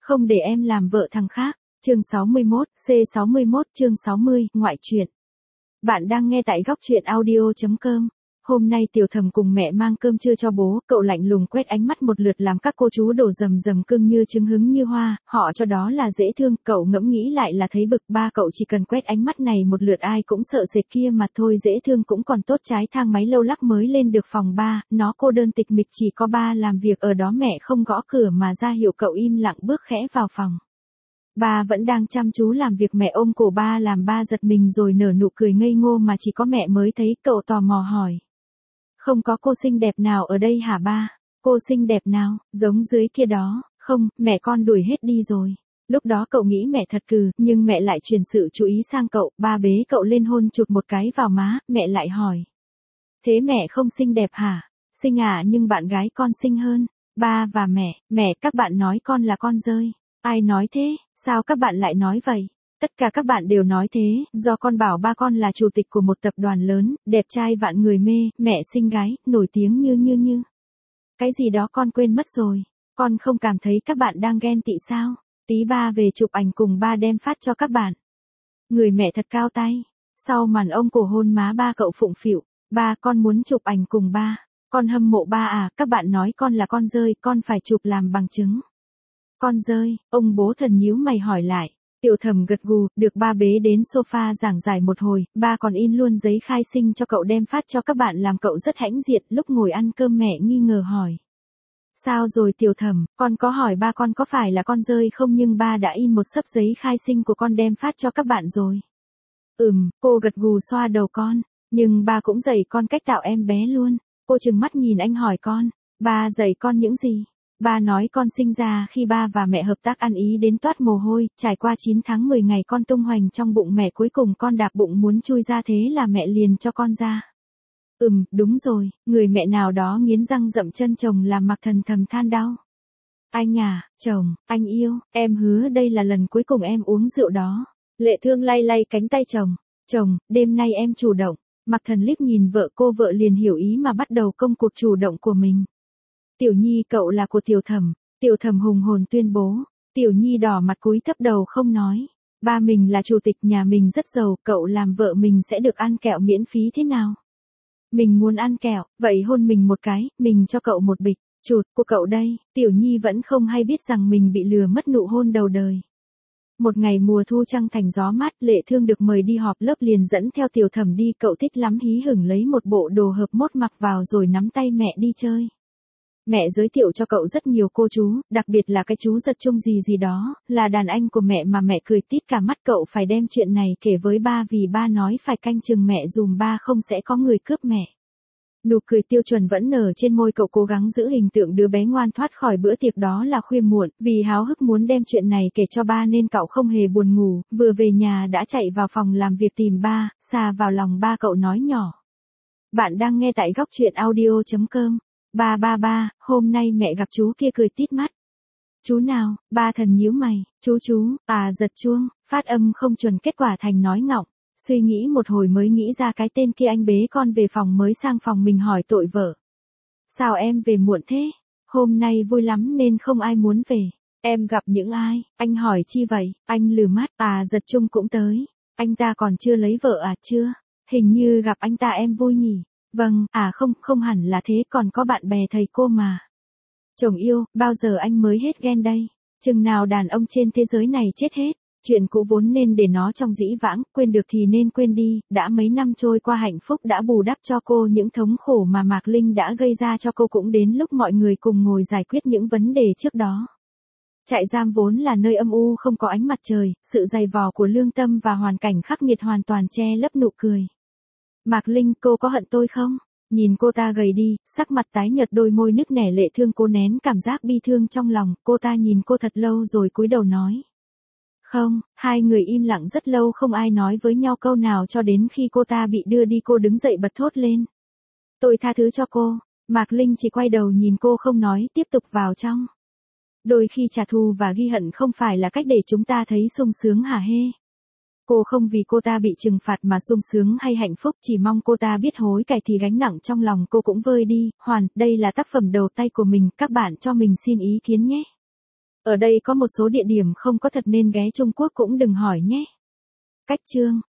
Không để em làm vợ thằng khác. Chương 61, C61 chương 60, ngoại truyện. Bạn đang nghe tại góc truyện audio.com. Hôm nay Tiểu Thầm cùng mẹ mang cơm trưa cho bố, cậu lạnh lùng quét ánh mắt một lượt làm các cô chú đổ rầm rầm cưng như trứng hứng như hoa, họ cho đó là dễ thương, cậu ngẫm nghĩ lại là thấy bực, ba cậu chỉ cần quét ánh mắt này một lượt ai cũng sợ sệt kia mà thôi, dễ thương cũng còn tốt, trái thang máy lâu lắc mới lên được phòng ba, nó cô đơn tịch mịch chỉ có ba làm việc ở đó, mẹ không gõ cửa mà ra hiệu cậu im lặng bước khẽ vào phòng. Ba vẫn đang chăm chú làm việc, mẹ ôm cổ ba làm ba giật mình rồi nở nụ cười ngây ngô mà chỉ có mẹ mới thấy, cậu tò mò hỏi. Không có cô xinh đẹp nào ở đây hả ba? Cô xinh đẹp nào, giống dưới kia đó, không, mẹ con đuổi hết đi rồi. Lúc đó cậu nghĩ mẹ thật cừ, nhưng mẹ lại truyền sự chú ý sang cậu, ba bế cậu lên hôn chụt một cái vào má, mẹ lại hỏi. Thế mẹ không xinh đẹp hả? Xinh à, nhưng bạn gái con xinh hơn. Ba và mẹ các bạn nói con là con dơi. Ai nói thế, sao các bạn lại nói vậy? Tất cả các bạn đều nói thế, do con bảo ba con là chủ tịch của một tập đoàn lớn, đẹp trai vạn người mê, mẹ xinh gái, nổi tiếng như. Cái gì đó con quên mất rồi, con không cảm thấy các bạn đang ghen tị sao? Tí ba về chụp ảnh cùng ba đem phát cho các bạn. Người mẹ thật cao tay, sau màn ông cổ hôn má ba cậu phụng phịu, ba con muốn chụp ảnh cùng ba, con hâm mộ ba à, các bạn nói con là con dơi, con phải chụp làm bằng chứng. Con dơi, ông bố thần nhíu mày hỏi lại. Tiểu Thầm gật gù, được ba bế đến sofa giảng giải một hồi, ba còn in luôn giấy khai sinh cho cậu đem phát cho các bạn làm cậu rất hãnh diện, lúc ngồi ăn cơm mẹ nghi ngờ hỏi. Sao rồi Tiểu Thầm, con có hỏi ba con có phải là con dơi không, nhưng ba đã in một xấp giấy khai sinh của con đem phát cho các bạn rồi. Cô gật gù xoa đầu con, nhưng ba cũng dạy con cách tạo em bé luôn. Cô trừng mắt nhìn anh hỏi con, ba dạy con những gì? Ba nói con sinh ra khi ba và mẹ hợp tác ăn ý đến toát mồ hôi, trải qua 9 tháng 10 ngày con tung hoành trong bụng mẹ, cuối cùng con đạp bụng muốn chui ra, thế là mẹ liền cho con ra. Đúng rồi, người mẹ nào đó nghiến răng dậm chân chồng làm Mặc Thần thầm than đau. Anh à, chồng, anh yêu, em hứa đây là lần cuối cùng em uống rượu đó. Lệ Thương lay lay cánh tay chồng, đêm nay em chủ động. Mặc Thần liếc nhìn vợ, cô vợ liền hiểu ý mà bắt đầu công cuộc chủ động của mình. Tiểu Nhi cậu là của Tiểu Thầm. Tiểu Thầm hùng hồn tuyên bố. Tiểu Nhi đỏ mặt cúi thấp đầu không nói. Ba mình là chủ tịch nhà mình rất giàu, cậu làm vợ mình sẽ được ăn kẹo miễn phí thế nào? Mình muốn ăn kẹo, vậy hôn mình một cái, mình cho cậu một bịch. Chụt, của cậu đây. Tiểu Nhi vẫn không hay biết rằng mình bị lừa mất nụ hôn đầu đời. Một ngày mùa thu trăng thành gió mát, Lệ Thương được mời đi họp lớp liền dẫn theo Tiểu Thầm đi, cậu thích lắm, hí hửng lấy một bộ đồ hợp mốt mặc vào rồi nắm tay mẹ đi chơi. Mẹ giới thiệu cho cậu rất nhiều cô chú, đặc biệt là cái chú Giật Trung gì đó, là đàn anh của mẹ mà mẹ cười tít cả mắt, cậu phải đem chuyện này kể với ba vì ba nói phải canh chừng mẹ dùm ba không sẽ có người cướp mẹ. Nụ cười tiêu chuẩn vẫn nở trên môi, cậu cố gắng giữ hình tượng đứa bé ngoan thoát khỏi bữa tiệc đó là khuya muộn, vì háo hức muốn đem chuyện này kể cho ba nên cậu không hề buồn ngủ, vừa về nhà đã chạy vào phòng làm việc tìm ba, xà vào lòng ba cậu nói nhỏ. Bạn đang nghe tại góc truyện audio.com. Ba, hôm nay mẹ gặp chú kia, cười tít mắt. Chú nào? Ba thần nhíu mày, chú, Giật Chuông, phát âm không chuẩn, kết quả thành nói ngọng. Suy nghĩ một hồi mới nghĩ ra cái tên kia, anh bế con về phòng mới sang phòng mình hỏi tội vợ. Sao em về muộn thế? Hôm nay vui lắm nên không ai muốn về. Em gặp những ai? Anh hỏi chi vậy? Anh lừ mắt, Giật Trung cũng tới. Anh ta còn chưa lấy vợ à? Chưa. Hình như gặp anh ta em vui nhỉ? Vâng, không hẳn là thế, còn có bạn bè thầy cô mà. Chồng yêu, bao giờ anh mới hết ghen đây? Chừng nào đàn ông trên thế giới này chết hết? Chuyện cũ vốn nên để nó trong dĩ vãng, quên được thì nên quên đi, đã mấy năm trôi qua hạnh phúc đã bù đắp cho cô những thống khổ mà Mạc Linh đã gây ra cho cô, cũng đến lúc mọi người cùng ngồi giải quyết những vấn đề trước đó. Trại giam vốn là nơi âm u không có ánh mặt trời, sự dày vò của lương tâm và hoàn cảnh khắc nghiệt hoàn toàn che lấp nụ cười. Mạc Linh, cô có hận tôi không? Nhìn cô ta gầy đi, sắc mặt tái nhợt, đôi môi nứt nẻ, Lệ Thương cố nén cảm giác bi thương trong lòng, cô ta nhìn cô thật lâu rồi cúi đầu nói. Không, hai người im lặng rất lâu không ai nói với nhau câu nào cho đến khi cô ta bị đưa đi, cô đứng dậy bật thốt lên. Tôi tha thứ cho cô. Mạc Linh chỉ quay đầu nhìn cô không nói, tiếp tục vào trong. Đôi khi trả thù và ghi hận không phải là cách để chúng ta thấy sung sướng hả hê. Cô không vì cô ta bị trừng phạt mà sung sướng hay hạnh phúc, chỉ mong cô ta biết hối cải thì gánh nặng trong lòng cô cũng vơi đi. Đây là tác phẩm đầu tay của mình, các bạn cho mình xin ý kiến nhé. Ở đây có một số địa điểm không có thật nên ghé Trung Quốc cũng đừng hỏi nhé. Cách chương